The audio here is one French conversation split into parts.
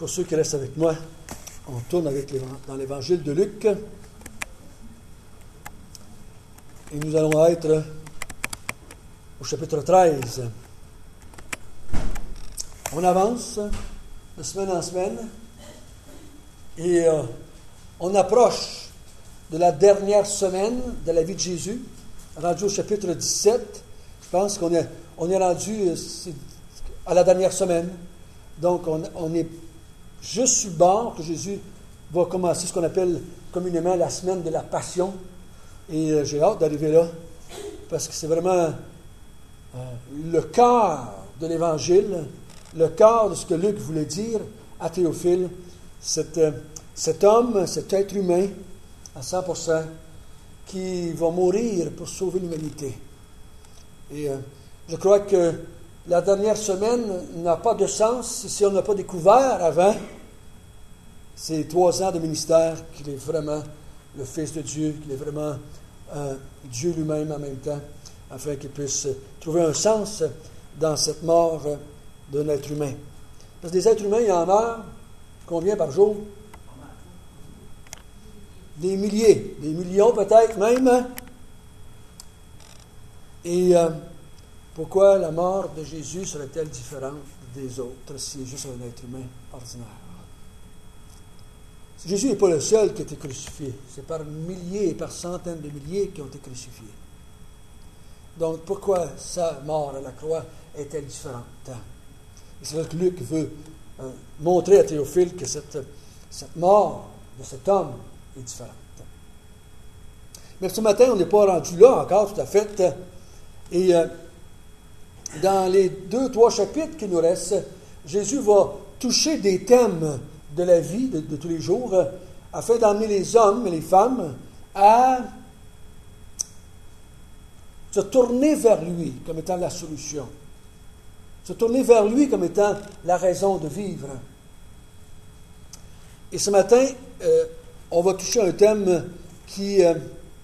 Pour ceux qui restent avec moi, on tourne dans l'évangile de Luc. Et nous allons être au chapitre 13. On avance de semaine en semaine et on approche de la dernière semaine de la vie de Jésus, rendu au chapitre 17. Je pense qu'on est rendu à la dernière semaine. Donc, on est juste sur le bord que Jésus va commencer ce qu'on appelle communément la semaine de la Passion. Et j'ai hâte d'arriver là, parce que c'est vraiment le cœur de l'Évangile, le cœur de ce que Luc voulait dire à Théophile, cet homme, cet être humain à 100%, qui va mourir pour sauver l'humanité. Et je crois que la dernière semaine n'a pas de sens si on n'a pas découvert avant ces 3 ans de ministère qu'il est vraiment le Fils de Dieu, qu'il est vraiment Dieu lui-même en même temps, afin qu'il puisse trouver un sens dans cette mort d'un être humain. Parce que des êtres humains, il y en meurt combien par jour? Des milliers, des millions peut-être même. Et pourquoi la mort de Jésus serait-elle différente des autres s'il est juste un être humain ordinaire? Jésus n'est pas le seul qui a été crucifié. C'est par milliers et par centaines de milliers qui ont été crucifiés. Donc, pourquoi sa mort à la croix est-elle différente? Et c'est là que Luc veut montrer à Théophile que cette mort de cet homme est différente. Mais ce matin, on n'est pas rendu là encore tout à fait. Et dans les 2-3 chapitres qui nous restent, Jésus va toucher des thèmes de la vie de tous les jours, afin d'amener les hommes et les femmes à se tourner vers lui comme étant la solution, se tourner vers lui comme étant la raison de vivre. Et ce matin, on va toucher un thème qui est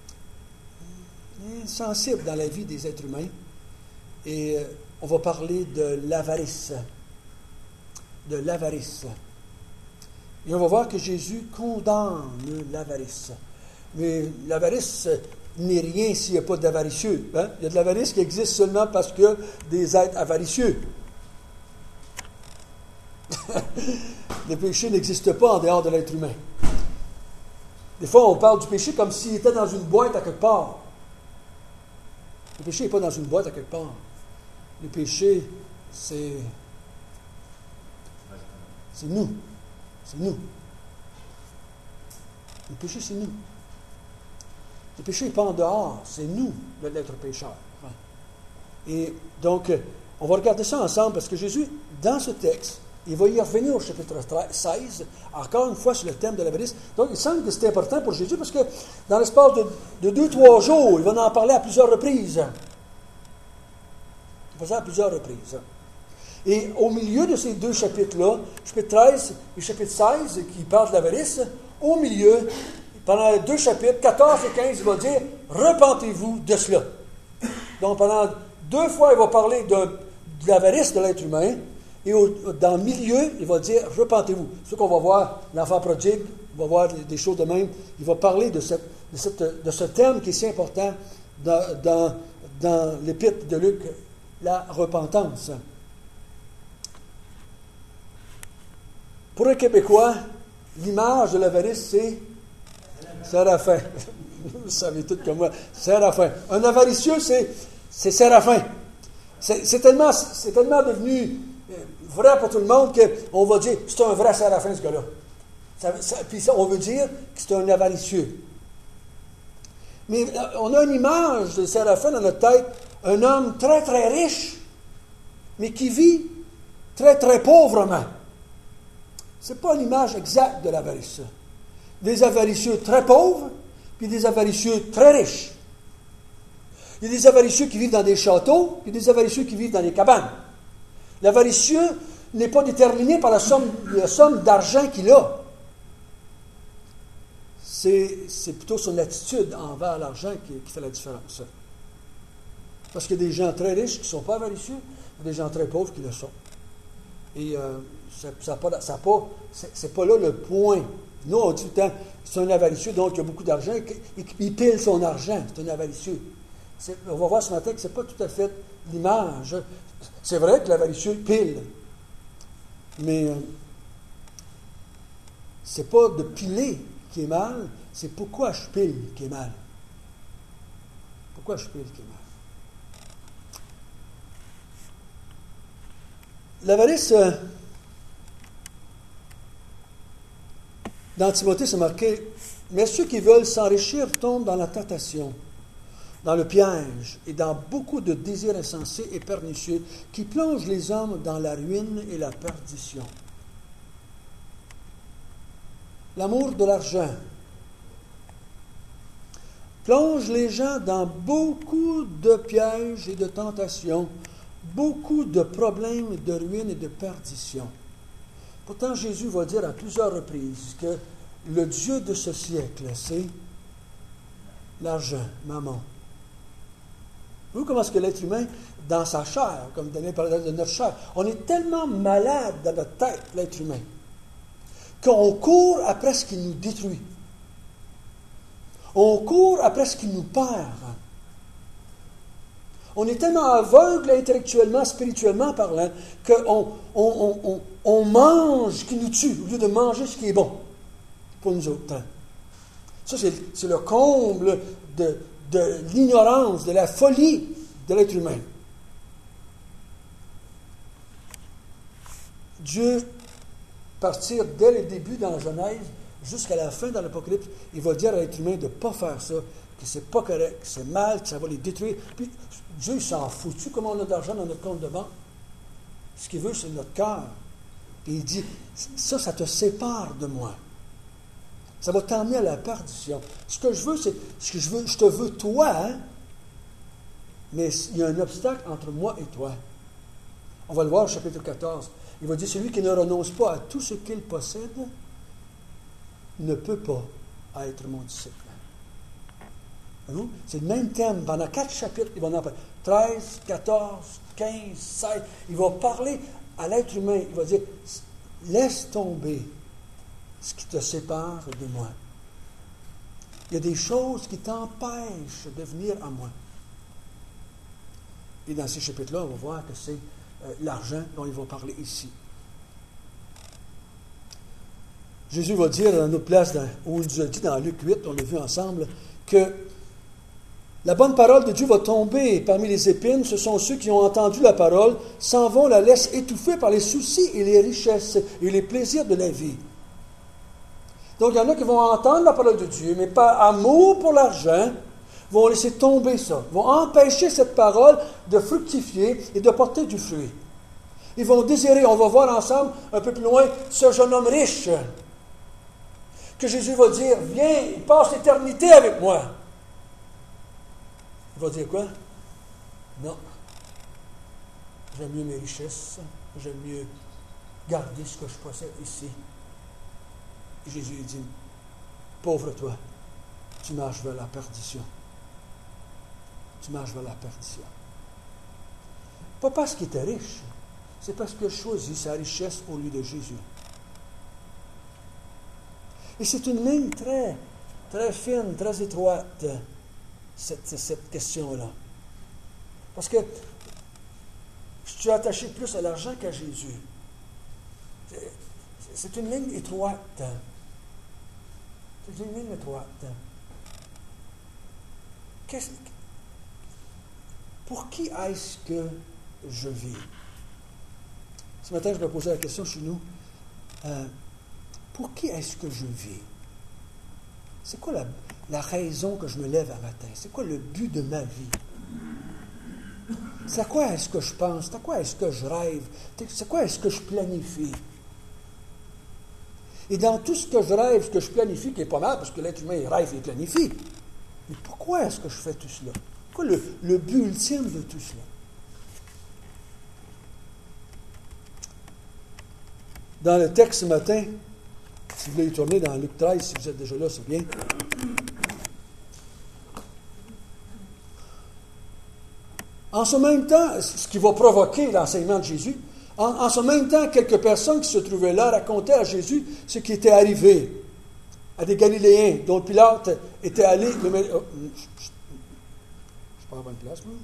sensible dans la vie des êtres humains, et on va parler de l'avarice. De l'avarice. Et on va voir que Jésus condamne l'avarice. Mais l'avarice n'est rien s'il n'y a pas d'avaricieux. Hein? Il y a de l'avarice qui existe seulement parce qu'il y a des êtres avaricieux. Le péché n'existe pas en dehors de l'être humain. Des fois, on parle du péché comme s'il était dans une boîte à quelque part. Le péché n'est pas dans une boîte à quelque part. Le péché, c'est nous. C'est nous. Le péché, c'est nous. Le péché n'est pas en dehors, c'est nous, l'être pécheur. Et donc, on va regarder ça ensemble, parce que Jésus, dans ce texte, il va y revenir au chapitre 16, encore une fois sur le thème de l'avarice. Donc, il semble que c'est important pour Jésus, parce que dans l'espace de 2-3 jours, il va en parler à plusieurs reprises. Il va faire à plusieurs reprises. Et au milieu de ces 2 chapitres-là, chapitre 13 et chapitre 16, qui parlent de l'avarice, au milieu, pendant les 2 chapitres, 14 et 15, il va dire « Repentez-vous de cela ». Donc, pendant 2 fois, il va parler de l'avarice de l'être humain, et dans le milieu, il va dire « Repentez-vous ». C'est ce qu'on va voir, l'enfant prodigue, on va voir des choses de même. Il va parler de ce thème qui est si important dans l'épître de Luc, la repentance. Pour un Québécois, l'image de l'avarice, c'est Séraphin. Vous savez tout comme moi. Séraphin. Un avaricieux, c'est Séraphin. C'est tellement devenu vrai pour tout le monde qu'on va dire c'est un vrai Séraphin, ce gars-là. Puis on veut dire que c'est un avaricieux. Mais on a une image de Séraphin dans notre tête, un homme très, très riche, mais qui vit très, très pauvrement. Ce n'est pas l'image exacte de l'avarice. Des avaricieux très pauvres, puis des avaricieux très riches. Il y a des avaricieux qui vivent dans des châteaux, puis des avaricieux qui vivent dans des cabanes. L'avaricieux n'est pas déterminé par la somme d'argent qu'il a. C'est plutôt son attitude envers l'argent qui fait la différence. Parce qu'il y a des gens très riches qui ne sont pas avaricieux, et des gens très pauvres qui le sont. Et C'est pas là le point. Nous, on dit tout le temps, c'est un avaricieux, donc il a beaucoup d'argent, il pile son argent, c'est un avaricieux. On va voir ce matin que ce n'est pas tout à fait l'image. C'est vrai que l'avaricieux pile, mais c'est pas de piler qui est mal, c'est pourquoi je pile qui est mal. Pourquoi je pile qui est mal. L'avarice, dans Timothée, c'est marqué, mais ceux qui veulent s'enrichir tombent dans la tentation, dans le piège et dans beaucoup de désirs insensés et pernicieux qui plongent les hommes dans la ruine et la perdition. L'amour de l'argent plonge les gens dans beaucoup de pièges et de tentations, beaucoup de problèmes de ruine et de perdition. Pourtant, Jésus va dire à plusieurs reprises que le Dieu de ce siècle, c'est l'argent, mammon. Vous comment est-ce que l'être humain, dans sa chair, comme Daniel parlait de notre chair, on est tellement malade dans notre tête, l'être humain, qu'on court après ce qui nous détruit. On court après ce qui nous perd. On est tellement aveugle intellectuellement, spirituellement parlant, qu'on mange ce qui nous tue au lieu de manger ce qui est bon pour nous autres. Ça, c'est le comble de l'ignorance, de la folie de l'être humain. Dieu, partir dès le début dans la Genèse, jusqu'à la fin dans l'Apocalypse, il va dire à l'être humain de ne pas faire ça, que c'est pas correct, que c'est mal, que ça va les détruire. Puis Dieu, il s'en fout. Tu sais comment on a d'argent dans notre compte de banque? Ce qu'il veut, c'est notre cœur. Et il dit, ça te sépare de moi. Ça va t'emmener à la perdition. Ce que je veux, c'est, je te veux toi, hein? Mais il y a un obstacle entre moi et toi. On va le voir au chapitre 14. Il va dire, celui qui ne renonce pas à tout ce qu'il possède ne peut pas être mon disciple. C'est le même thème. Pendant 4 chapitres, il va en parler. 13, 14, 15, 16. Il va parler à l'être humain. Il va dire, laisse tomber ce qui te sépare de moi. Il y a des choses qui t'empêchent de venir à moi. Et dans ces chapitres-là, on va voir que c'est l'argent dont il va parler ici. Jésus va dire à notre place, où il nous a dit dans Luc 8, on l'a vu ensemble, que la bonne parole de Dieu va tomber parmi les épines. Ce sont ceux qui ont entendu la parole, s'en vont, la laissent étouffer par les soucis et les richesses et les plaisirs de la vie. Donc, il y en a qui vont entendre la parole de Dieu, mais par amour pour l'argent, vont laisser tomber ça, vont empêcher cette parole de fructifier et de porter du fruit. Ils vont désirer, on va voir ensemble, un peu plus loin, ce jeune homme riche, que Jésus va dire, viens, il passe l'éternité avec moi. Il va dire quoi? Non. J'aime mieux mes richesses, j'aime mieux garder ce que je possède ici. Et Jésus dit, pauvre toi, tu marches vers la perdition. Tu marches vers la perdition. Pas parce qu'il était riche, c'est parce qu'il a choisi sa richesse au lieu de Jésus. Et c'est une ligne très, très fine, très étroite, cette question-là. Parce que je suis attaché plus à l'argent qu'à Jésus. C'est une ligne étroite. C'est une ligne étroite. Pour qui est-ce que je vis? Ce matin, je me posais la question chez nous. Pour qui est-ce que je vis? C'est quoi la raison que je me lève un matin? C'est quoi le but de ma vie? C'est à quoi est-ce que je pense? C'est à quoi est-ce que je rêve? C'est quoi est-ce que je planifie? Et dans tout ce que je rêve, ce que je planifie, qui est pas mal, parce que l'être humain, il rêve et planifie. Mais pourquoi est-ce que je fais tout cela? Quoi le but ultime de tout cela? Dans le texte ce matin, si vous voulez y tourner dans Luc 13, si vous êtes déjà là, c'est bien. En ce même temps, ce qui va provoquer l'enseignement de Jésus, En ce même temps, quelques personnes qui se trouvaient là racontaient à Jésus ce qui était arrivé à des Galiléens dont Pilate était allé... Je suis pas à la bonne place, moi?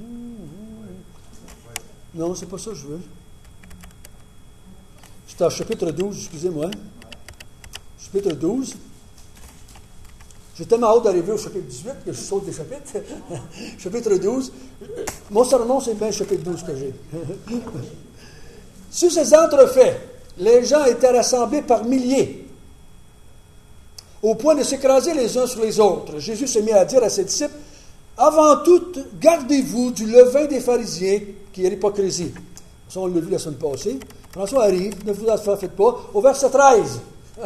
Non, c'est pas ça que je veux. C'est au chapitre 12, excusez-moi. Chapitre 12. J'ai tellement hâte d'arriver au chapitre 18 que je saute des chapitres. Chapitre 12. Mon sermon, c'est bien le chapitre 12 que j'ai. Sur ces entrefaits, les gens étaient rassemblés par milliers, au point de s'écraser les uns sur les autres. Jésus se mit à dire à ses disciples, « Avant tout, gardez-vous du levain des pharisiens, qui est l'hypocrisie. » Ça, on l'a vu la semaine passée. François arrive, ne vous en faites pas, au verset 13.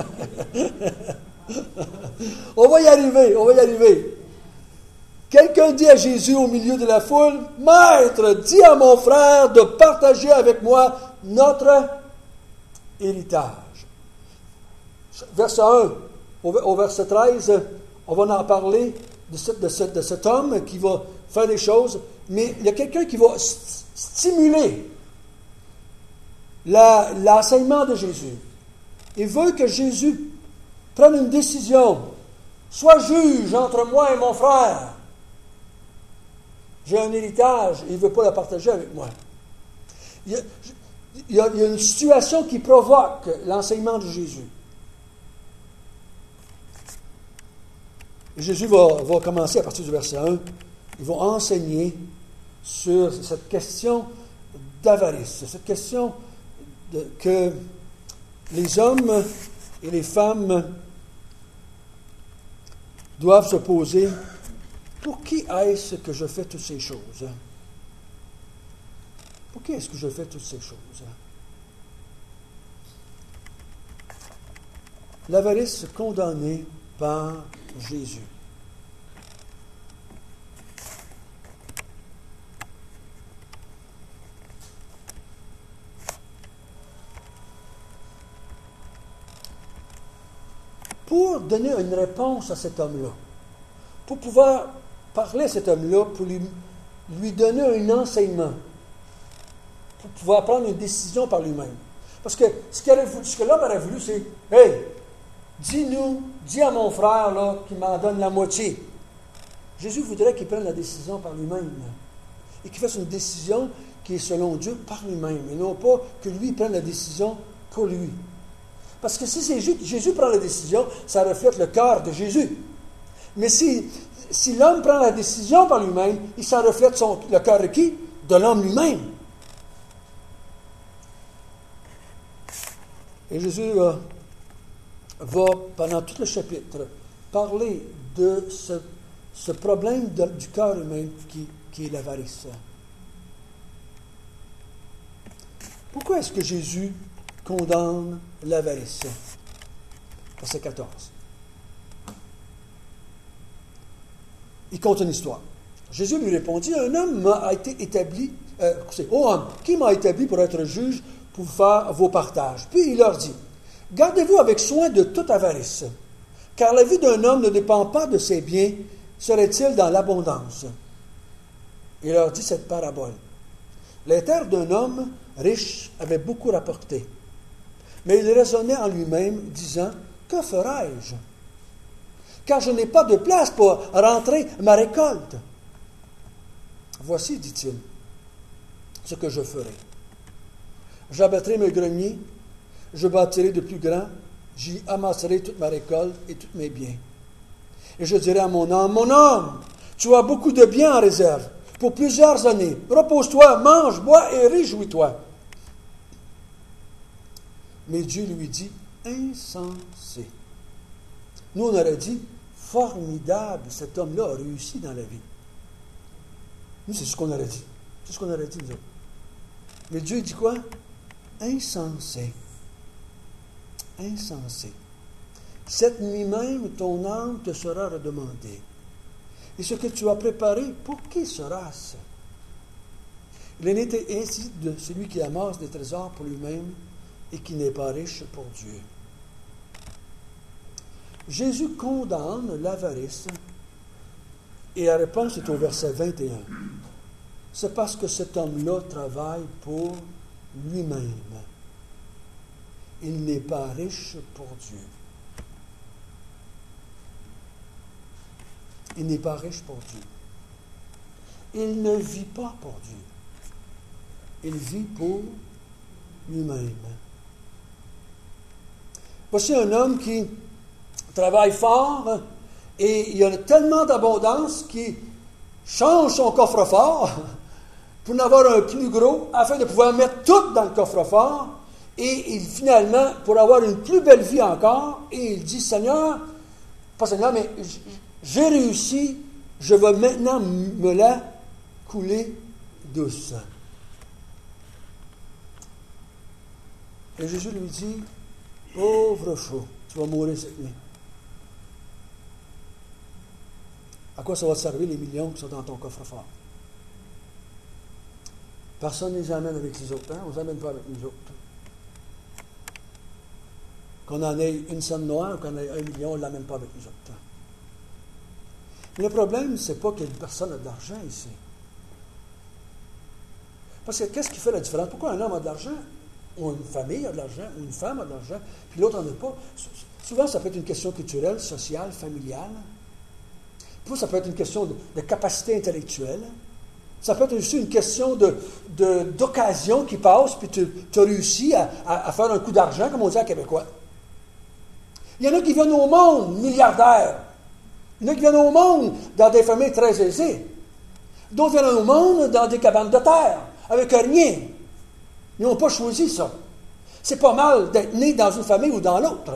On va y arriver. Quelqu'un dit à Jésus au milieu de la foule, « Maître, dis à mon frère de partager avec moi notre héritage. » Verset 1 au verset 13, on va en parler de cet homme qui va faire des choses, mais il y a quelqu'un qui va stimuler l'enseignement de Jésus. Il veut que Jésus prenne une décision. Sois juge entre moi et mon frère. J'ai un héritage et il ne veut pas le partager avec moi. Il y a une situation qui provoque l'enseignement de Jésus. Et Jésus va commencer à partir du verset 1. Il va enseigner sur cette question d'avarice, cette question que les hommes et les femmes doivent se poser. Pour qui est-ce que je fais toutes ces choses? Pour qui est-ce que je fais toutes ces choses? L'avarice condamnée par Jésus. Pour donner une réponse à cet homme-là, pour pouvoir parler à cet homme-là, pour lui donner un enseignement, pour pouvoir prendre une décision par lui-même. Parce que ce que l'homme aurait voulu, c'est « Hey, dis à mon frère là, qu'il m'en donne la moitié. » Jésus voudrait qu'il prenne la décision par lui-même. Et qu'il fasse une décision qui est selon Dieu par lui-même. Et non pas que lui prenne la décision pour lui. Parce que si Jésus prend la décision, ça reflète le cœur de Jésus. Mais si l'homme prend la décision par lui-même, ça reflète le cœur de qui? De l'homme lui-même. Et Jésus va, pendant tout le chapitre, parler de ce problème du cœur humain qui est l'avarice. Pourquoi est-ce que Jésus condamne l'avarice? Verset 14. Il compte une histoire. Jésus lui répondit, un homme m'a été établi, ô homme, qui m'a établi pour être juge, pour faire vos partages? Puis il leur dit, gardez-vous avec soin de toute avarice, car la vie d'un homme ne dépend pas de ses biens, serait-il dans l'abondance? Il leur dit cette parabole. Les terres d'un homme riche avaient beaucoup rapporté. Mais il raisonnait en lui-même, disant, que ferai-je? Car je n'ai pas de place pour rentrer ma récolte. Voici, dit-il, ce que je ferai. J'abattrai mes greniers, je bâtirai de plus grands, j'y amasserai toute ma récolte et tous mes biens. Et je dirai à mon âme, tu as beaucoup de biens en réserve pour plusieurs années. Repose-toi, mange, bois et réjouis-toi. Mais Dieu lui dit, insensé. Nous, on aurait dit, formidable, cet homme-là a réussi dans la vie. Nous, c'est ce qu'on aurait dit. C'est ce qu'on aurait dit, nous autres. Mais Dieu dit quoi? Insensé. Insensé. Cette nuit même, ton âme te sera redemandée. Et ce que tu as préparé, pour qui sera-ce? Il en était ainsi de celui qui amasse des trésors pour lui-même et qui n'est pas riche pour Dieu. Jésus condamne l'avarice et la réponse est au verset 21. C'est parce que cet homme-là travaille pour lui-même. Il n'est pas riche pour Dieu. Il n'est pas riche pour Dieu. Il ne vit pas pour Dieu. Il vit pour lui-même. Voici un homme qui travaille fort et il a tellement d'abondance qu'il change son coffre-fort pour en avoir un plus gros afin de pouvoir mettre tout dans le coffre-fort et finalement, pour avoir une plus belle vie encore, et il dit, Seigneur, pas Seigneur, mais j'ai réussi, je vais maintenant me la couler douce. Et Jésus lui dit, pauvre fou, tu vas mourir cette nuit. À quoi ça va te servir les millions qui sont dans ton coffre-fort? Personne ne les amène avec les autres, hein? On ne les amène pas avec nous autres. Qu'on en ait une scène noire ou qu'on ait 1 million, on ne l'amène pas avec nous autres. Mais le problème, ce n'est pas que personne n'a de l'argent ici. Parce que qu'est-ce qui fait la différence? Pourquoi un homme a de l'argent, ou une famille a de l'argent, ou une femme a de l'argent, puis l'autre n'en a pas? Souvent, ça peut être une question culturelle, sociale, familiale. Puis ça peut être une question de capacité intellectuelle. Ça peut être aussi une question d'occasion qui passe, puis tu as réussi à faire un coup d'argent, comme on dit à Québécois. Il y en a qui viennent au monde milliardaires. Il y en a qui viennent au monde dans des familles très aisées. D'autres viennent au monde dans des cabanes de terre, avec rien. Ils n'ont pas choisi ça. C'est pas mal d'être né dans une famille ou dans l'autre.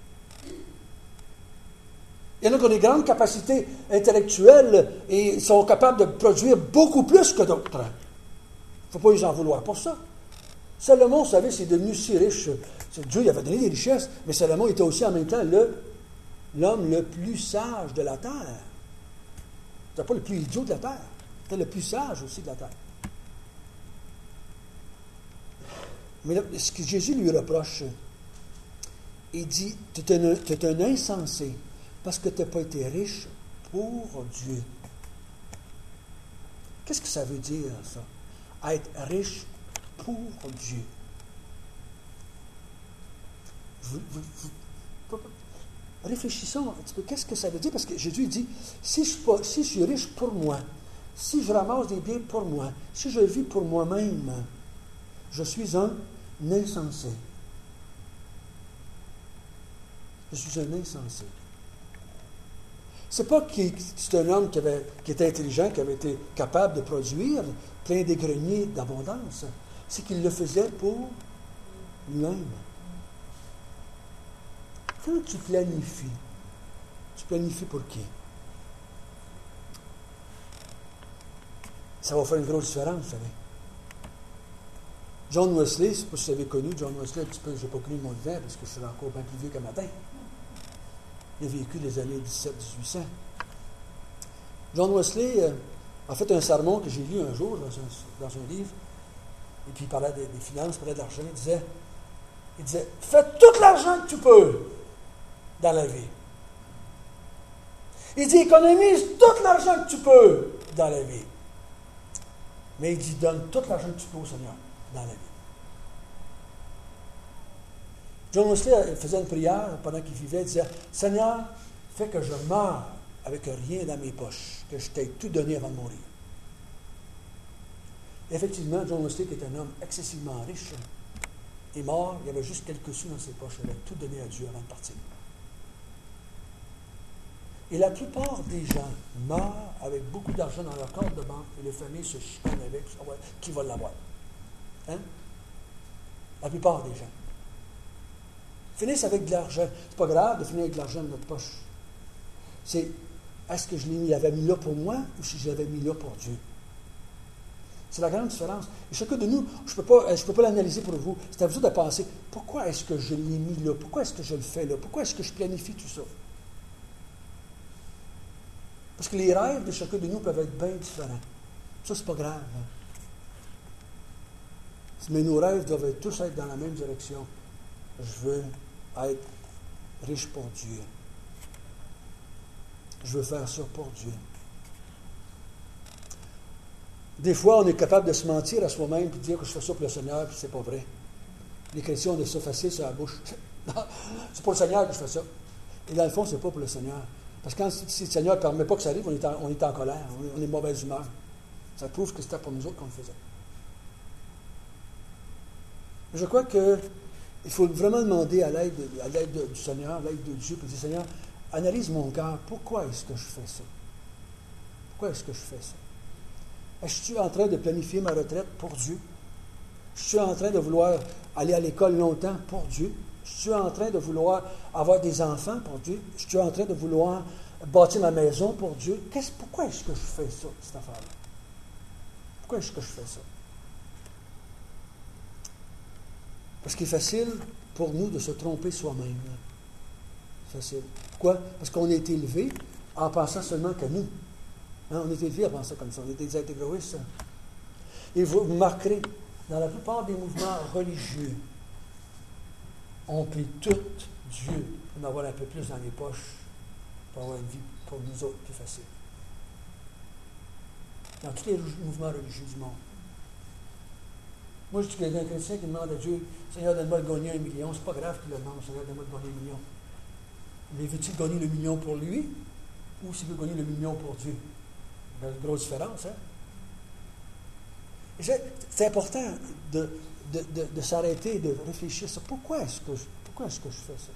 Il y en a qui ont des grandes capacités intellectuelles et sont capables de produire beaucoup plus que d'autres. Il ne faut pas les en vouloir pour ça. Salomon, vous savez, c'est devenu si riche. Dieu lui avait donné des richesses, mais Salomon était aussi en même temps l'homme le plus sage de la terre. C'était pas le plus idiot de la terre. C'était le plus sage aussi de la terre. Mais là, ce que Jésus lui reproche, il dit, tu es un insensé parce que tu n'as pas été riche pour Dieu. Qu'est-ce que ça veut dire, ça? Être riche pour Dieu. Réfléchissons un petit peu. Qu'est-ce que ça veut dire? Parce que Jésus dit, si je suis riche pour moi, si je ramasse des biens pour moi, si je vis pour moi-même, je suis un insensé. Je suis un insensé. C'est pas que c'est un homme qui était intelligent, qui avait été capable de produire plein des greniers d'abondance. C'est qu'il le faisait pour lui-même. Quand tu planifies pour qui? Ça va faire une grosse différence, vous savez. John Wesley, je ne sais pas si vous avez connu John Wesley, un petit peu, je n'ai pas connu mon vivant parce que je suis encore bien plus vieux qu'un matin. Il a vécu les années 1700-1800. John Wesley a fait un sermon que j'ai lu un jour dans un livre, et puis il parlait des finances, il parlait de l'argent. Il disait, fais tout l'argent que tu peux dans la vie. Il dit, économise tout l'argent que tu peux dans la vie. Mais il dit, donne tout l'argent que tu peux au Seigneur dans la vie. John Wesley faisait une prière pendant qu'il vivait, il disait, Seigneur, fais que je meure avec rien dans mes poches, que je t'ai tout donné avant de mourir. Et effectivement, John Wesley, qui est un homme excessivement riche, est mort, il y avait juste quelques sous dans ses poches, il avait tout donné à Dieu avant de partir. Et la plupart des gens meurent avec beaucoup d'argent dans leur compte de banque et les familles se chicanent avec qui va l'avoir. Hein? La plupart des gens. Finissent avec de l'argent. C'est pas grave de finir avec de l'argent dans notre poche. C'est, est-ce que je l'avais mis là pour moi ou si je l'avais mis là pour Dieu? C'est la grande différence. Et chacun de nous, je ne peux pas l'analyser pour vous. C'est à vous de penser, pourquoi est-ce que je l'ai mis là? Pourquoi est-ce que je le fais là? Pourquoi est-ce que je planifie tout ça? Parce que les rêves de chacun de nous peuvent être bien différents. Ça, c'est pas grave. Hein? Mais nos rêves doivent tous être dans la même direction. Je veux être riche pour Dieu. Je veux faire ça pour Dieu. Des fois, on est capable de se mentir à soi-même et de dire que je fais ça pour le Seigneur, puis c'est pas vrai. Les chrétiens ont de ça facile sur la bouche. C'est pour le Seigneur que je fais ça. Et dans le fond, c'est pas pour le Seigneur. Parce que si le Seigneur ne permet pas que ça arrive, on est en colère, on est de mauvaise humeur. Ça prouve que c'était pour nous autres qu'on le faisait. Je crois qu'il faut vraiment demander à l'aide du Seigneur, à l'aide de Dieu, pour dire, Seigneur, analyse mon cœur. Pourquoi est-ce que je fais ça? Pourquoi est-ce que je fais ça? Est-ce que je suis en train de planifier ma retraite pour Dieu? Je suis en train de vouloir aller à l'école longtemps pour Dieu? Je suis en train de vouloir avoir des enfants pour Dieu? Je suis en train de vouloir bâtir ma maison pour Dieu? Pourquoi est-ce que je fais ça, cette affaire-là? Pourquoi est-ce que je fais ça? Parce qu'il est facile pour nous de se tromper soi-même. C'est facile. Pourquoi? Parce qu'on a été élevé en pensant seulement qu'à nous. Hein, on a été élevé en pensant comme ça. On était des êtres égoïstes. Et vous remarquerez, dans la plupart des mouvements religieux, on prie tout Dieu pour en avoir un peu plus dans les poches, pour avoir une vie pour nous autres plus facile. Dans tous les mouvements religieux du monde. Moi, je dis qu'il y a un chrétien qui demande à Dieu, Seigneur, donne-moi de gagner 1 million. C'est pas grave qu'il le demande, Seigneur, donne-moi de gagner 1 million. Mais veut-il gagner le million pour lui ou s'il veut gagner le million pour Dieu? Il y a une grosse différence, hein? Et c'est important de s'arrêter et de réfléchir sur pourquoi est-ce que je fais ça.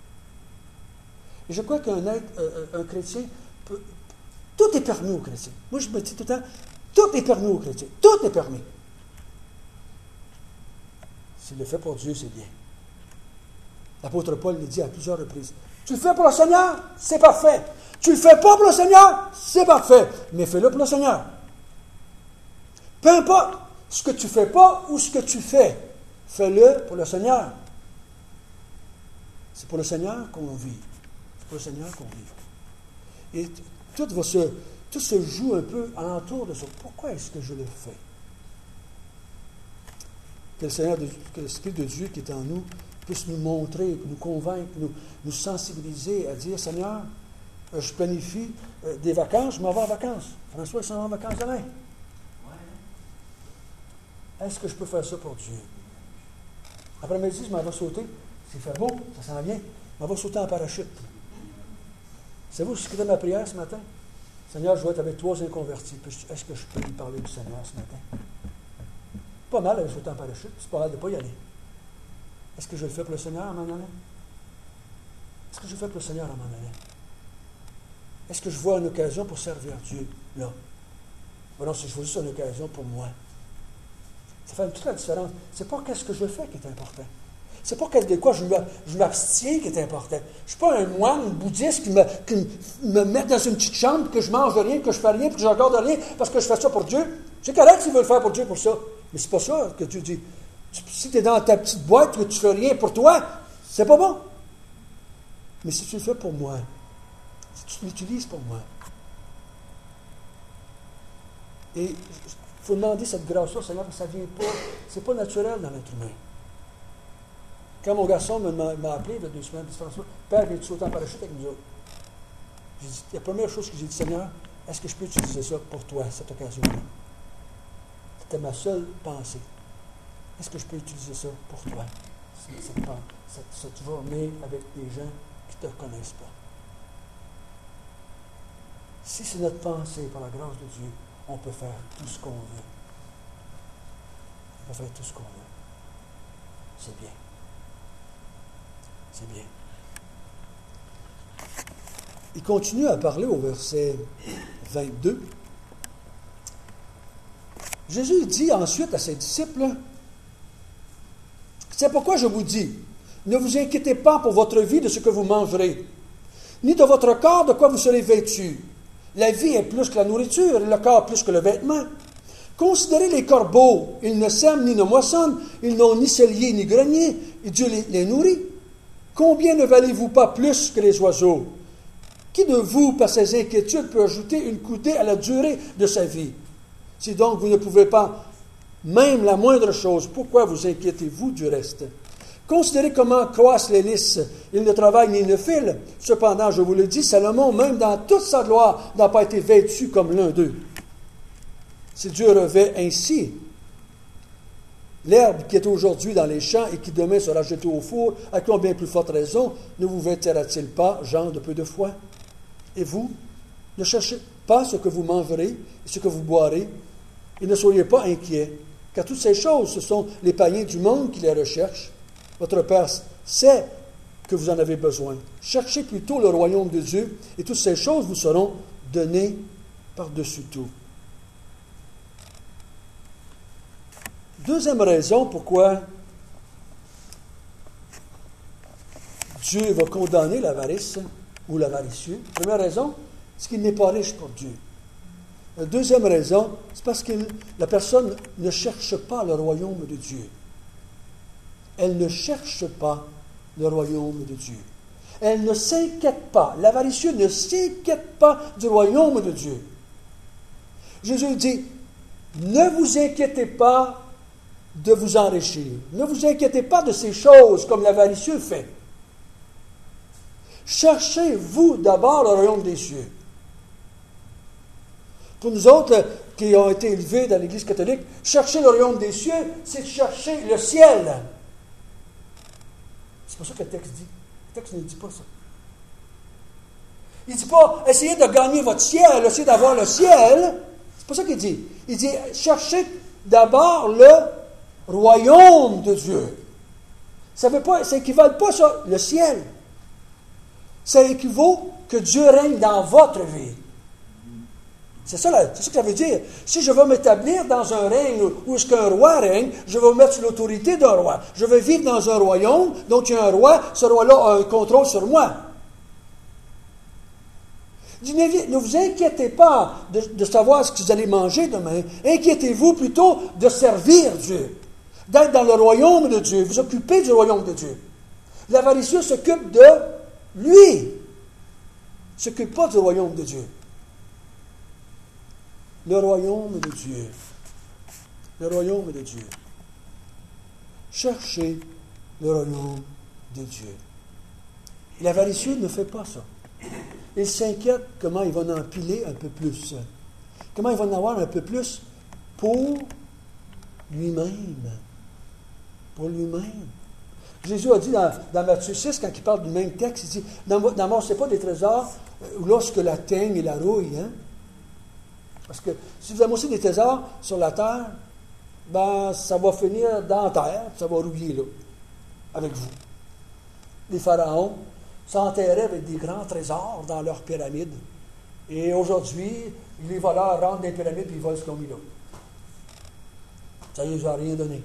Et je crois un chrétien tout est permis aux chrétiens. Moi, je me dis tout le temps, tout est permis aux chrétiens. Tout est permis. S'il le fait pour Dieu, c'est bien. L'apôtre Paul le dit à plusieurs reprises. Tu le fais pour le Seigneur, c'est parfait. Tu le fais pas pour le Seigneur, c'est parfait. Mais fais-le pour le Seigneur. Peu importe ce que tu fais pas ou ce que tu fais, fais-le pour le Seigneur. C'est pour le Seigneur qu'on vit. C'est pour le Seigneur qu'on vit. Et tout se joue un peu alentour de ça. Pourquoi est-ce que je le fais? Que le Seigneur, que l'Esprit de Dieu qui est en nous puisse nous montrer, nous convaincre, nous sensibiliser à dire, Seigneur, je planifie des vacances, je m'en vais en vacances. François, il s'en va en vacances demain. Est-ce que je peux faire ça pour Dieu? Après-midi, je m'en vais sauter. S'il fait beau, ça s'en vient. Je m'en vais sauter en parachute. Savez-vous ce qui était ma prière ce matin? Seigneur, je vais être avec 3 inconvertis. Est-ce que je peux lui parler du Seigneur ce matin? Pas mal de sauter en parachute, c'est pas mal de ne pas y aller. Est-ce que je le fais pour le Seigneur en m'en allant? Est-ce que je le fais pour le Seigneur en m'en allant? Est-ce que je vois une occasion pour servir Dieu là? Ou non, si je vois juste une occasion pour moi. Ça fait toute la différence. C'est pas qu'est-ce que je fais qui est important. C'est pas de quoi je m'abstiens qui est important. Je ne suis pas un moine bouddhiste qui me met dans une petite chambre, que je mange rien, que je fais rien, que je regarde rien, parce que je fais ça pour Dieu. C'est correct s'il veut le faire pour Dieu pour ça. Mais c'est pas ça que tu dis. Si tu es dans ta petite boîte que tu fais rien pour toi, c'est pas bon. Mais si tu le fais pour moi, si tu l'utilises pour moi, et il faut demander cette grâce-là, Seigneur, parce que ça ne vient pas, c'est pas naturel dans l'être humain. Quand mon garçon m'a appelé il y a 2 semaines, il dit, François, Père, viens-tu sauter en parachute avec nous autres? J'ai dit, la première chose que j'ai dit, Seigneur, est-ce que je peux utiliser ça pour toi, cette occasion-là? C'était ma seule pensée. Est-ce que je peux utiliser ça pour toi? Cette journée avec des gens qui ne te connaissent pas. Si c'est notre pensée, par la grâce de Dieu, on peut faire tout ce qu'on veut. On peut faire tout ce qu'on veut. C'est bien. C'est bien. Il continue à parler au verset 22. Jésus dit ensuite à ses disciples, « C'est pourquoi je vous dis, ne vous inquiétez pas pour votre vie de ce que vous mangerez, ni de votre corps de quoi vous serez vêtus. La vie est plus que la nourriture, et le corps plus que le vêtement. Considérez les corbeaux, ils ne sèment ni ne moissonnent, ils n'ont ni cellier ni grenier, et Dieu les nourrit. Combien ne valez-vous pas plus que les oiseaux? Qui de vous, par ses inquiétudes, peut ajouter une coudée à la durée de sa vie? Si donc vous ne pouvez pas, même la moindre chose, pourquoi vous inquiétez-vous du reste? Considérez comment croissent les lys. Ils ne travaillent ni ne filent. Cependant, je vous le dis, Salomon, même dans toute sa gloire, n'a pas été vêtu comme l'un d'eux. Si Dieu revêt ainsi l'herbe qui est aujourd'hui dans les champs et qui demain sera jetée au four, à quoi bien plus forte raison ne vous vêtira-t-il pas, gens de peu de foi? Et vous, ne cherchez pas ce que vous mangerez et ce que vous boirez, et ne soyez pas inquiets, car toutes ces choses, ce sont les païens du monde qui les recherchent. Votre Père sait que vous en avez besoin. Cherchez plutôt le royaume de Dieu, et toutes ces choses vous seront données par-dessus tout. Deuxième raison pourquoi Dieu va condamner l'avarice ou l'avaricieux. Première raison, c'est qu'il n'est pas riche pour Dieu. La deuxième raison, c'est parce que la personne ne cherche pas le royaume de Dieu. Elle ne cherche pas le royaume de Dieu. Elle ne s'inquiète pas. L'avaricieux ne s'inquiète pas du royaume de Dieu. Jésus dit, ne vous inquiétez pas de vous enrichir. Ne vous inquiétez pas de ces choses comme l'avaricieux fait. Cherchez-vous d'abord le royaume des cieux. Pour nous autres qui ont été élevés dans l'Église catholique, chercher le royaume des cieux, c'est chercher le ciel. C'est pas ça que le texte dit. Le texte ne dit pas ça. Il ne dit pas, essayez de gagner votre ciel, essayez d'avoir le ciel. C'est pas ça qu'il dit. Il dit, cherchez d'abord le royaume de Dieu. Ça n'équivaut pas ça, le ciel. Ça équivaut que Dieu règne dans votre vie. C'est ça que ça veut dire. Si je veux m'établir dans un règne où est-ce qu'un roi règne, je vais me mettre sous l'autorité d'un roi. Je vais vivre dans un royaume, donc il y a un roi, ce roi-là a un contrôle sur moi. Il dit, ne vous inquiétez pas de savoir ce que vous allez manger demain. Inquiétez-vous plutôt de servir Dieu, d'être dans le royaume de Dieu, vous occupez du royaume de Dieu. L'avaricieux s'occupe de lui, il ne s'occupe pas du royaume de Dieu. Le royaume de Dieu. Le royaume de Dieu. Cherchez le royaume de Dieu. Et l'avaricieux ne fait pas ça. Il s'inquiète comment il va en empiler un peu plus. Comment il va en avoir un peu plus pour lui-même. Pour lui-même. Jésus a dit dans Matthieu 6, quand il parle du même texte, il dit, n'amassez pas des trésors lorsque la teigne et la rouille, hein? Parce que si vous amassez des trésors sur la terre, ben, ça va finir dans la terre, ça va rouiller là, avec vous. Les pharaons s'enterraient avec des grands trésors dans leurs pyramides. Et aujourd'hui, les voleurs rentrent dans les pyramides et ils volent ce qu'ils ont mis là. Ça ne les a rien donné.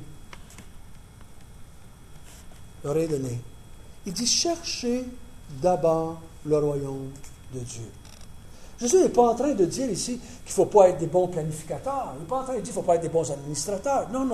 Il n'a rien donné. Il dit, cherchez d'abord le royaume de Dieu. Jésus n'est pas en train de dire ici qu'il ne faut pas être des bons planificateurs. Il n'est pas en train de dire qu'il ne faut pas être des bons administrateurs. Non.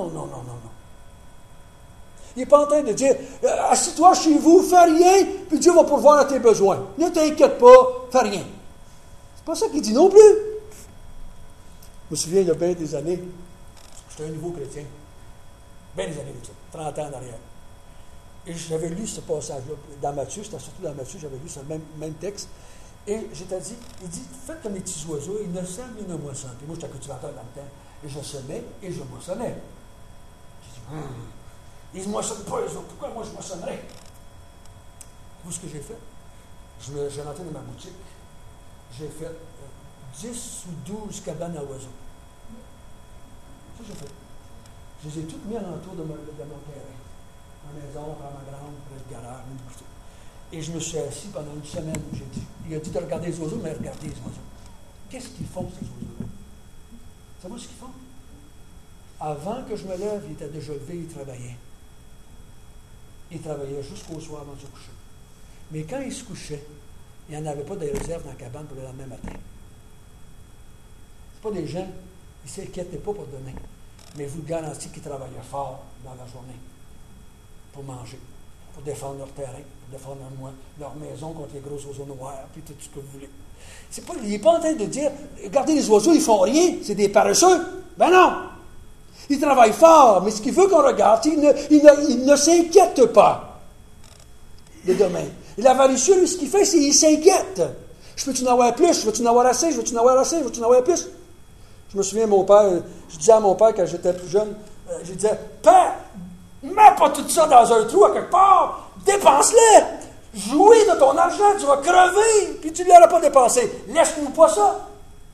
Il n'est pas en train de dire, assis-toi chez vous, fais rien, puis Dieu va pourvoir à tes besoins. Ne t'inquiète pas, fais rien. C'est pas ça qu'il dit non plus. Je me souviens, il y a bien des années, j'étais un nouveau chrétien, bien des années, 30 ans en arrière. Et j'avais lu ce passage-là dans Matthieu, c'était surtout dans Matthieu, j'avais lu ce même texte. Et j'étais dit, il dit, faites comme les petits oiseaux, ils ne sèment ni ne moissonnent. Et moi, j'étais cultivateur dans le temps. Et je semais et je moissonnais. J'ai dit, ils ne moissonnent pas, eux autres. Pourquoi moi je moissonnerais? Vous, ce que j'ai fait? J'ai rentré dans ma boutique. J'ai fait 10 ou 12 cabanes à oiseaux. Ça, j'ai fait. Je les ai toutes mis alentour de mon terrain. Ma maison, près ma grande, près le garage, tout. Et je me suis assis pendant une semaine. Il a dit de regarder les oiseaux, mais regardez les oiseaux. Qu'est-ce qu'ils font, ces oiseaux-là? Savez-vous ce qu'ils font? Avant que je me lève, ils étaient déjà levés, ils travaillaient. Ils travaillaient jusqu'au soir avant de se coucher. Mais quand ils se couchaient, il n'y en avait pas de réserve dans la cabane pour le lendemain matin. Ce pas des gens, ils ne s'inquiétaient pas pour demain. Mais je vous garantis qu'ils travaillaient fort dans la journée pour manger, pour défendre leur terrain, pour défendre leur maison contre les gros oiseaux noirs, puis tout ce que vous voulez. Il n'est pas en train de dire, regardez les oiseaux, ils font rien, c'est des paresseux. Ben non! Ils travaillent fort, mais ce qu'il veut qu'on regarde, il ne s'inquiète pas de demain. Et l'avaricieux, lui, ce qu'il fait, c'est qu'il s'inquiète. Je peux-tu en avoir plus? Je veux-tu en avoir assez? Je veux-tu en avoir assez? Je veux-tu en avoir plus? Je me souviens, mon père, je disais à mon père quand j'étais plus jeune, je disais, Père, mets pas tout ça dans un trou à quelque part, dépense-le, jouis de ton argent, tu vas crever, puis tu ne l'auras pas dépensé. Laisse-nous pas ça.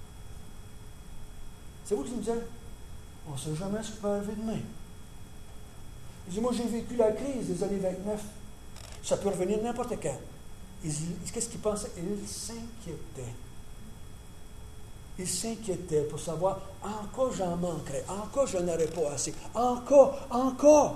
C'est vous qui me dites, on ne sait jamais ce qui peut arriver demain. Il dit, moi j'ai vécu la crise des années 29, ça peut revenir n'importe quand. Qu'est-ce qu'il pensait? Il s'inquiétait. Il s'inquiétait pour savoir en quoi j'en manquerais, en quoi je n'aurais pas assez, en quoi.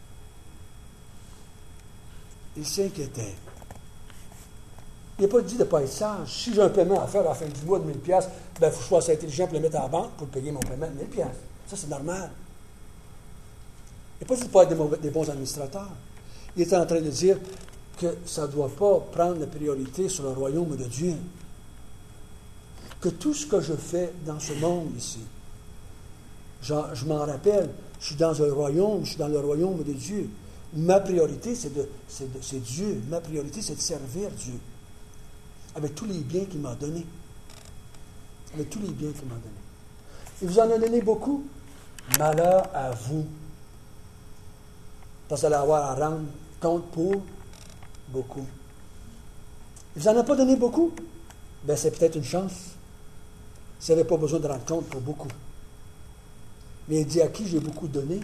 Il s'inquiétait. Il n'a pas dit de ne pas être sage. Si j'ai un paiement à faire à la fin du mois de 1000$, il faut que je sois assez intelligent pour le mettre à la banque pour payer mon paiement de 1000$. Ça, c'est normal. Il n'a pas dit de ne pas être des bons administrateurs. Il était en train de dire que ça ne doit pas prendre la priorité sur le royaume de Dieu. Que tout ce que je fais dans ce monde ici, je m'en rappelle, je suis dans un royaume, je suis dans le royaume de Dieu. Ma priorité, c'est Dieu. Ma priorité, c'est de servir Dieu. Avec tous les biens qu'il m'a donnés. Avec tous les biens qu'il m'a donnés. Il vous en a donné beaucoup. Malheur à vous. Parce que vous allez avoir à rendre compte pour beaucoup. Il vous en a pas donné beaucoup? Ben, c'est peut-être une chance. Vous n'avez pas besoin de rendre compte pour beaucoup. Mais il dit à qui j'ai beaucoup donné?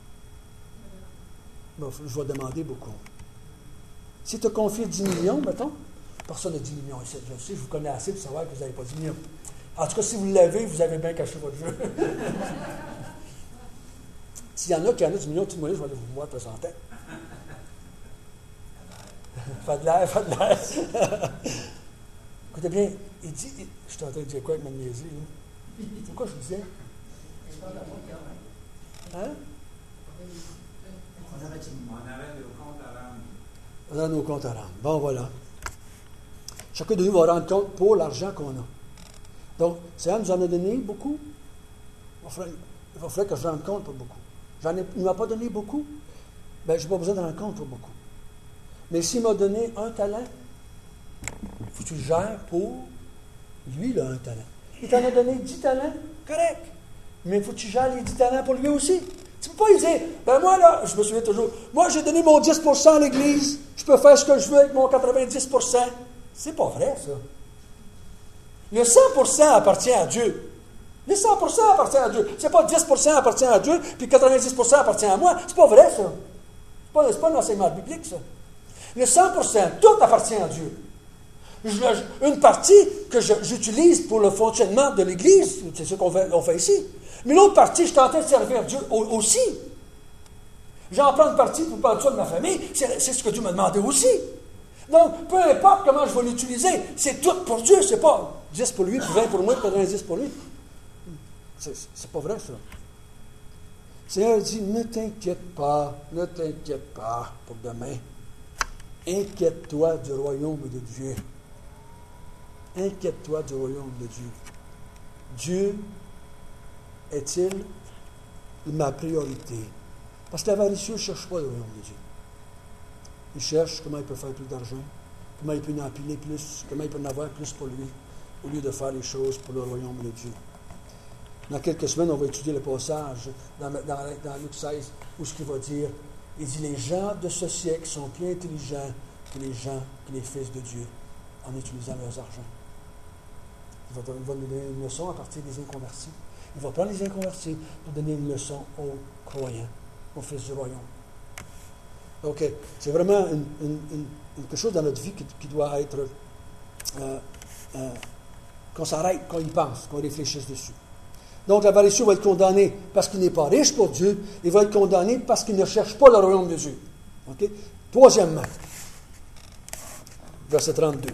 Ben, je vais demander beaucoup. Si tu as confié 10 millions, mettons, personne n'a 10 millions ici. Je sais, je vous connais assez pour savoir que vous n'avez pas 10 millions. En tout cas, si vous l'avez, vous avez bien caché votre jeu. S'il y en a qui en a 10 millions, tout le monde, je vais aller vous voir présenter. Faites de l'air. Écoutez bien, il dit, je suis en train de dire quoi avec ma niaiserie, là? C'est quoi je vous disais? Hein? On avait nos comptes à rendre. On a nos comptes à rendre. Bon, voilà. Chacun de nous va rendre compte pour l'argent qu'on a. Donc, Seigneur nous en a donné beaucoup. Il va falloir que je rende compte pour beaucoup. Il ne m'a pas donné beaucoup. Bien, je n'ai pas besoin de rendre compte pour beaucoup. Mais s'il m'a donné un talent, il faut que tu le gères pour lui, là, un talent. Il t'en a donné 10 talents, correct. Mais il faut que tu gères les 10 talents pour lui aussi. Tu ne peux pas lui dire, ben moi, là, je me souviens toujours, moi, j'ai donné mon 10% à l'Église, je peux faire ce que je veux avec mon 90%. C'est pas vrai, ça. Le 100% appartient à Dieu. Le 100% appartient à Dieu. C'est pas 10% appartient à Dieu, puis 90% appartient à moi. C'est pas vrai, ça. C'est pas un enseignement biblique, ça. Le 100%, tout appartient à Dieu. Une partie que j'utilise pour le fonctionnement de l'Église, c'est ce qu'on fait ici. Mais l'autre partie, je suis en train de servir Dieu aussi. J'en prends une partie pour prendre soin de ma famille, c'est ce que Dieu m'a demandé aussi. Donc, peu importe comment je vais l'utiliser, c'est tout pour Dieu, c'est pas 10 pour lui, puis 20 pour moi, puis 90 pour lui. C'est pas vrai, ça. Le Seigneur dit, ne t'inquiète pas pour demain. Inquiète-toi du royaume de Dieu. Inquiète-toi du royaume de Dieu. Dieu est-il ma priorité? Parce que l'avaricieux ne cherche pas le royaume de Dieu. Il cherche comment il peut faire plus d'argent, comment il peut en empiler plus, comment il peut en avoir plus pour lui, au lieu de faire les choses pour le royaume de Dieu. Dans quelques semaines, on va étudier le passage dans Luc 16, où ce qu'il va dire, il dit, les gens de ce siècle sont plus intelligents que les fils de Dieu, en utilisant leurs argent. Il va nous donner une leçon à partir des inconvertis. Il va prendre les inconvertis pour donner une leçon aux croyants, aux fils du royaume. Donc, c'est vraiment quelque chose dans notre vie qui doit être qu'on s'arrête, qu'on y pense, qu'on réfléchisse dessus. Donc, l'avaricieux va être condamné parce qu'il n'est pas riche pour Dieu. Il va être condamné parce qu'il ne cherche pas le royaume de Dieu. Okay? Troisièmement, verset 32.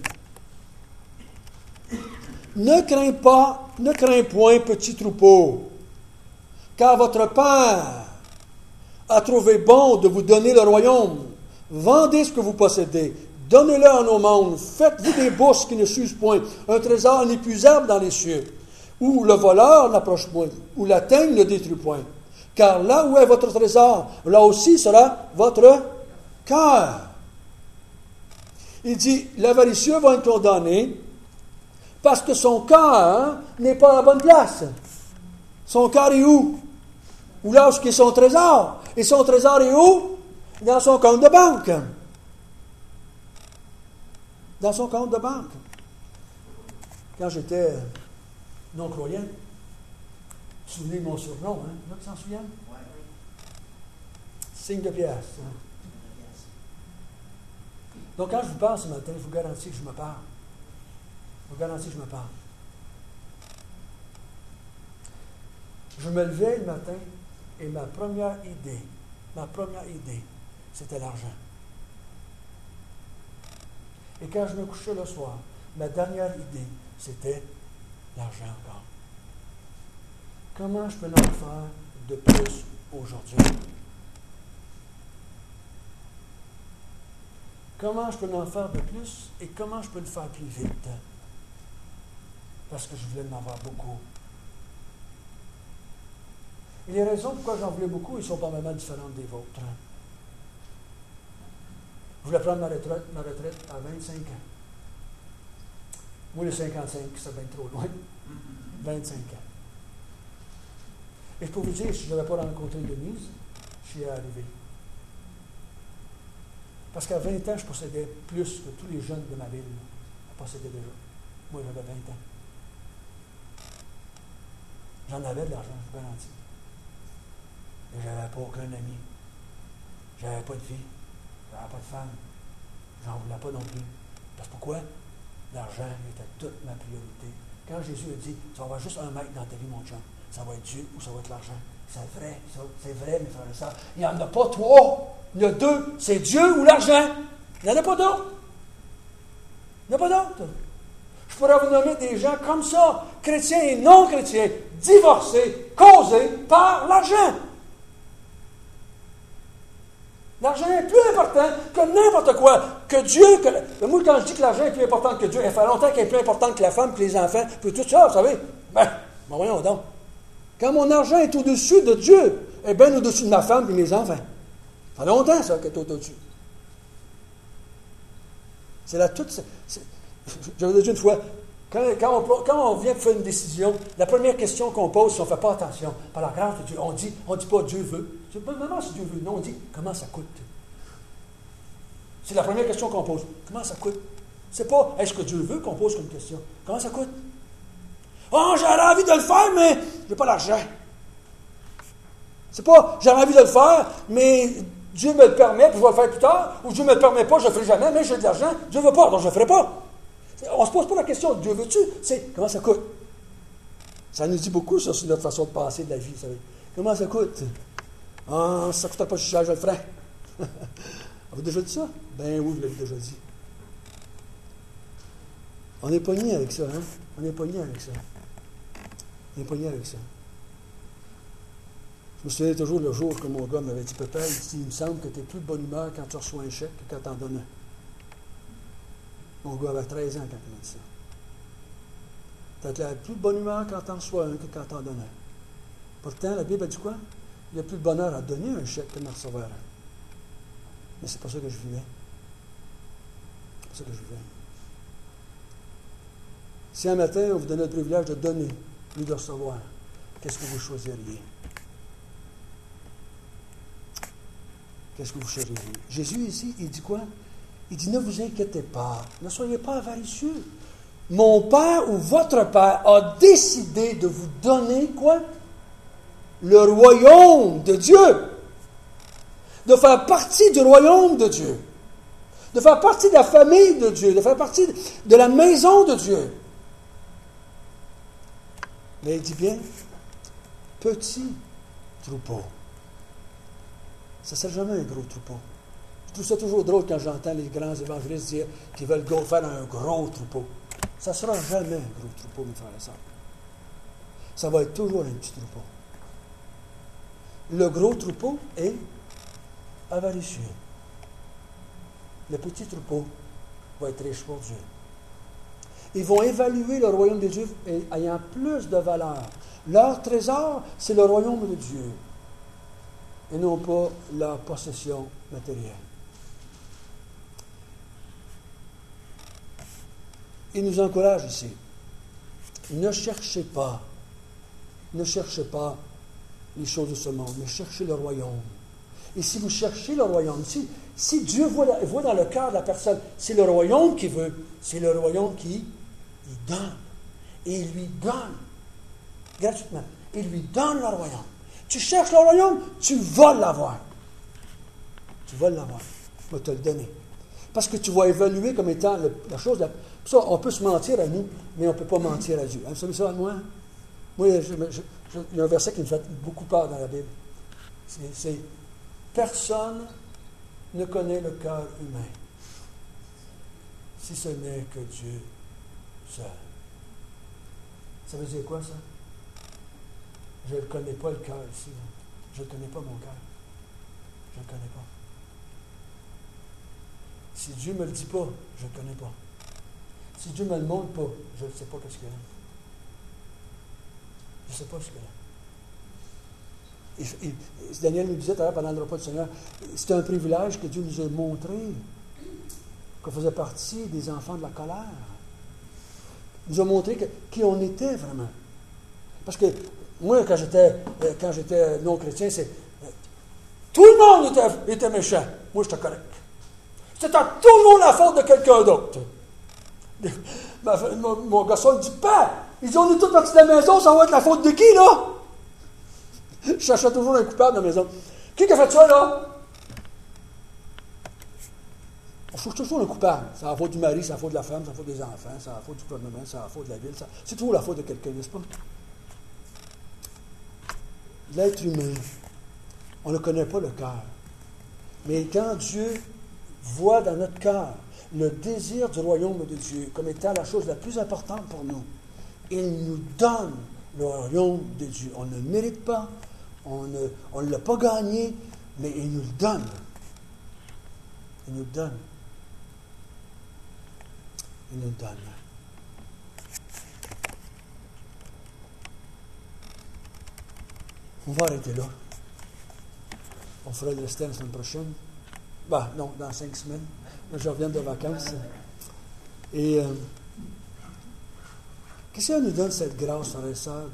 Ne crains point, petit troupeau, car votre Père a trouvé bon de vous donner le royaume. Vendez ce que vous possédez, donnez-le en aumône, faites-vous des bourses qui ne s'usent point, un trésor inépuisable dans les cieux, où le voleur n'approche point, où la teigne ne détruit point. Car là où est votre trésor, là aussi sera votre cœur. Il dit, l'avaricieux va être condamné parce que son cœur n'est pas à la bonne place. Son cœur est où? Où là où est son trésor? Et son trésor est où? Dans son compte de banque. Dans son compte de banque. Quand j'étais non-croyant, vous vous souvenez de mon surnom, hein? Là, qui s'en souvient? Oui. Signe de pièce. Hein? Donc, quand je vous parle ce matin, je vous garantis que je me parle. Je vous garantis que je me parle. Je me levais le matin et ma première idée, c'était l'argent. Et quand je me couchais le soir, ma dernière idée, c'était l'argent encore. Comment je peux en faire de plus aujourd'hui? Comment je peux en faire de plus et comment je peux le faire plus vite? Parce que je voulais en avoir beaucoup. Et les raisons pourquoi j'en voulais beaucoup, ils sont probablement différentes des vôtres. Je voulais prendre ma retraite à 25 ans. Moi, les 55, c'est bien trop loin. 25 ans. Et je peux vous dire, si je n'avais pas rencontré Denise, j'y ai arrivé. Parce qu'à 20 ans, je possédais plus que tous les jeunes de ma ville possédaient déjà. Moi, j'avais 20 ans. J'en avais de l'argent, je vous garantis. Mais je n'avais pas aucun ami. Je n'avais pas de vie. Je n'avais pas de femme. J'en voulais pas non plus. Parce que pourquoi? L'argent était toute ma priorité. Quand Jésus a dit, ça va avoir juste un maître dans ta vie, mon chum. Ça va être Dieu ou ça va être l'argent. C'est vrai, ça. C'est vrai, mes frères et sœurs. Il n'y en a pas trois. Il y en a deux. C'est Dieu ou l'argent. Il n'y en a pas d'autres. Il n'y en a pas d'autres. Je pourrais vous nommer des gens comme ça, chrétiens et non chrétiens, divorcés, causés par l'argent. L'argent est plus important que n'importe quoi. Que Dieu, moi, quand je dis que l'argent est plus important que Dieu, il fait longtemps qu'il est plus important que la femme, que les enfants, que tout ça, vous savez. Ben voyons donc. Quand mon argent est au-dessus de Dieu, eh bien au-dessus de ma femme et mes enfants. Ça fait longtemps, ça, qu'elle est au-dessus. C'est là toute. J'avais dit une fois, quand on vient faire une décision, la première question qu'on pose, si on ne fait pas attention, par la grâce de Dieu, on dit pas Dieu veut. C'est pas vraiment si Dieu veut. Non, on dit comment ça coûte. C'est la première question qu'on pose. Comment ça coûte? C'est pas est-ce que Dieu veut qu'on pose comme question. Comment ça coûte? Oh, j'aurais envie de le faire, mais je n'ai pas l'argent. C'est pas j'aurais envie de le faire, mais Dieu me le permet, puis je vais le faire plus tard, ou Dieu ne me le permet pas, je ne le ferai jamais, mais j'ai de l'argent, Dieu ne veut pas, donc je ne le ferai pas. On ne se pose pas la question, Dieu veut-tu? C'est comment ça coûte? Ça nous dit beaucoup, ça, sur notre façon de penser de la vie, vous savez. Comment ça coûte? Ah, ça ne coûte pas si cher, je le ferai. Avez-vous déjà dit ça? Ben oui, vous l'avez déjà dit. On est pogné avec ça, hein? On est pogné avec ça. On est pogné avec ça. Je me souviens toujours le jour que mon gars m'avait dit, papa, il me semble que tu es plus de bonne humeur quand tu reçois un chèque que quand tu en donnes un. Mon gars avait 13 ans quand il m'a dit ça. Tu as plus de bonne humeur quand tu en reçois un que quand tu en donnes un. Pourtant, la Bible a dit quoi? Il y a plus de bonheur à donner un chèque que d'en recevoir un. Mais c'est pas ça que je vivais. C'est pas ça que je vivais. Si un matin, on vous donnait le privilège de donner, ni de recevoir, qu'est-ce que vous choisiriez? Qu'est-ce que vous choisiriez? Jésus, ici, il dit quoi? Il dit, ne vous inquiétez pas, ne soyez pas avaricieux. Mon Père ou votre Père a décidé de vous donner quoi? Le royaume de Dieu. De faire partie du royaume de Dieu. De faire partie de la famille de Dieu. De faire partie de la maison de Dieu. Mais il dit bien, petit troupeau. Ça ne sert jamais un gros troupeau. Je trouve ça toujours drôle quand j'entends les grands évangélistes dire qu'ils veulent faire un gros troupeau. Ça ne sera jamais un gros troupeau, mes frères et sœurs. Ça va être toujours un petit troupeau. Le gros troupeau est avaricieux. Le petit troupeau va être riche pour Dieu. Ils vont évaluer le royaume de Dieu ayant plus de valeur. Leur trésor, c'est le royaume de Dieu et non pas leur possession matérielle. Il nous encourage ici. Ne cherchez pas ne cherchez pas les choses de ce monde, mais cherchez le royaume. Et si vous cherchez le royaume, si Dieu voit dans le cœur de la personne, c'est le royaume qu'il veut, c'est le royaume qui donne. Et il lui donne, gratuitement, il lui donne le royaume. Tu cherches le royaume, tu vas l'avoir. Tu vas l'avoir. Je vais te le donner. Parce que tu vas évaluer comme étant la chose. Ça, on peut se mentir à nous, mais on ne peut pas mentir à Dieu. Vous savez ça, moi? Moi, il y a un verset qui me fait beaucoup peur dans la Bible. C'est personne ne connaît le cœur humain, si ce n'est que Dieu seul. Ça veut dire quoi, ça? Je ne connais pas le cœur ici. Je ne connais pas mon cœur. Je ne le connais pas. Si Dieu ne me le dit pas, je ne le connais pas. Si Dieu ne me le montre pas, je ne sais pas ce qu'il y a. Je ne sais pas ce qu'il y a. Et Daniel nous disait tout à l'heure pendant le repas du Seigneur, c'est un privilège que Dieu nous a montré, qu'on faisait partie des enfants de la colère. Il nous a montré qui on était vraiment. Parce que moi, quand j'étais non-chrétien, tout le monde était méchant. Moi, j'étais correct. C'était toujours la faute de quelqu'un d'autre. Mon garçon dit, Père, il dit, on est tous partis de la maison, ça va être la faute de qui, là? Je cherchais toujours un coupable de la maison. Qui a fait ça, là? On cherche toujours un coupable. C'est la faute du mari, c'est la faute de la femme, c'est la faute des enfants, c'est la faute du gouvernement, c'est la faute de la ville. C'est toujours la faute de quelqu'un, n'est-ce pas? L'être humain, on ne connaît pas le cœur. Mais quand Dieu voit dans notre cœur le désir du royaume de Dieu comme étant la chose la plus importante pour nous, il nous donne le royaume de Dieu. On ne le mérite pas, on ne l'a pas gagné, mais il nous le donne. Il nous le donne. Il nous le donne. On va arrêter là. On fera le restant la semaine prochaine. Non, dans 5 semaines. Moi, je reviens de vacances. Et qu'est-ce que nous donne cette grâce, frères et sœurs,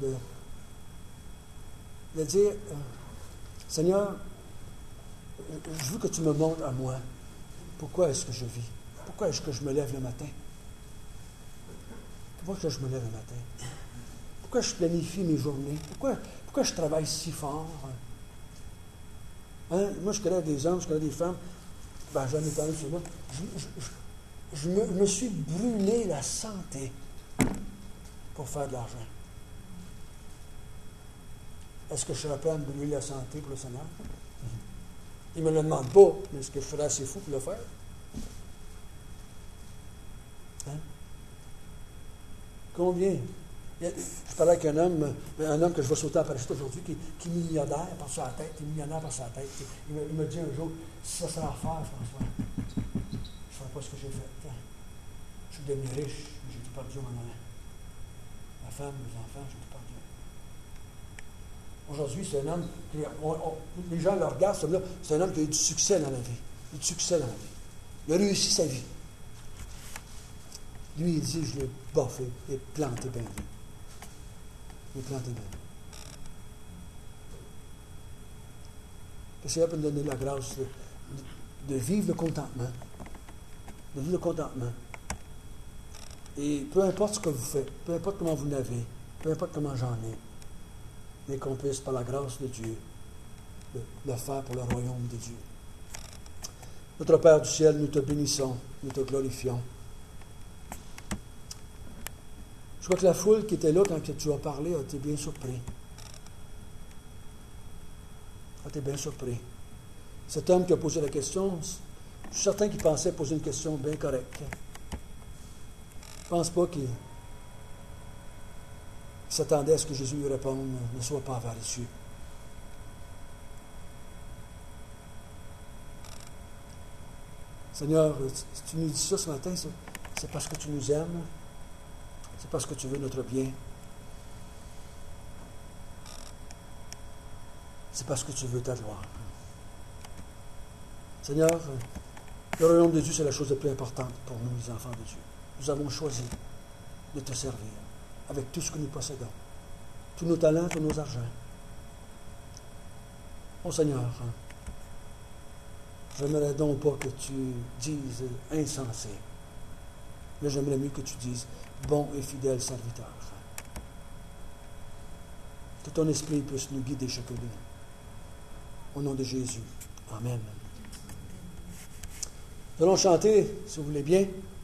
de dire, Seigneur, je veux que tu me montres à moi pourquoi est-ce que je vis. Pourquoi est-ce que je me lève le matin? Pourquoi est-ce que je me lève le matin? Pourquoi je planifie mes journées? Pourquoi je travaille si fort? Moi, je connais des hommes, je connais des femmes. J'en ai parlé souvent. Je me suis brûlé la santé pour faire de l'argent. Est-ce que je serais prêt à me brûler la santé pour le Seigneur? Il ne me le demande pas, mais est-ce que je serais assez fou pour le faire? Combien? Je parlais avec un homme que je vais sauter en parachute aujourd'hui, qui est millionnaire par sa tête. Il est millionnaire par sa tête. Il me dit un jour, si ça sert à faire, François, je ne ferai pas ce que j'ai fait. Je suis devenu riche, mais j'ai tout perdu en allant. Ma femme, mes enfants, j'ai tout perdu. Aujourd'hui, c'est un homme, les gens le regardent, c'est un homme qui a eu du succès dans la vie. Il a eu du succès dans la vie. Il a réussi sa vie. Lui, il dit, je l'ai boffé et planté bien vu. Il est planté bien. Que le Seigneur peut nous donner la grâce de vivre le contentement. De vivre le contentement. Et peu importe ce que vous faites, peu importe comment vous l'avez, peu importe comment j'en ai, mais qu'on puisse, par la grâce de Dieu, le faire pour le royaume de Dieu. Notre Père du ciel, nous te bénissons, nous te glorifions. Je crois que la foule qui était là quand tu as parlé a été bien surpris. A été bien surpris. Cet homme qui a posé la question, je suis certain qu'il pensait poser une question bien correcte. Je ne pense pas qu'il s'attendait à ce que Jésus lui réponde, ne sois pas avaricieux. Seigneur, si tu nous dis ça ce matin, c'est parce que tu nous aimes. C'est parce que tu veux notre bien. C'est parce que tu veux ta gloire. Seigneur, le royaume de Dieu, c'est la chose la plus importante pour nous, les enfants de Dieu. Nous avons choisi de te servir avec tout ce que nous possédons. tous nos talents, tous nos argents. Oh Seigneur, j'aimerais donc pas que tu dises insensé, mais j'aimerais mieux que tu dises bon et fidèle serviteur. Que ton esprit puisse nous guider chacun de nous. Au nom de Jésus. Amen. Nous allons chanter, si vous voulez bien.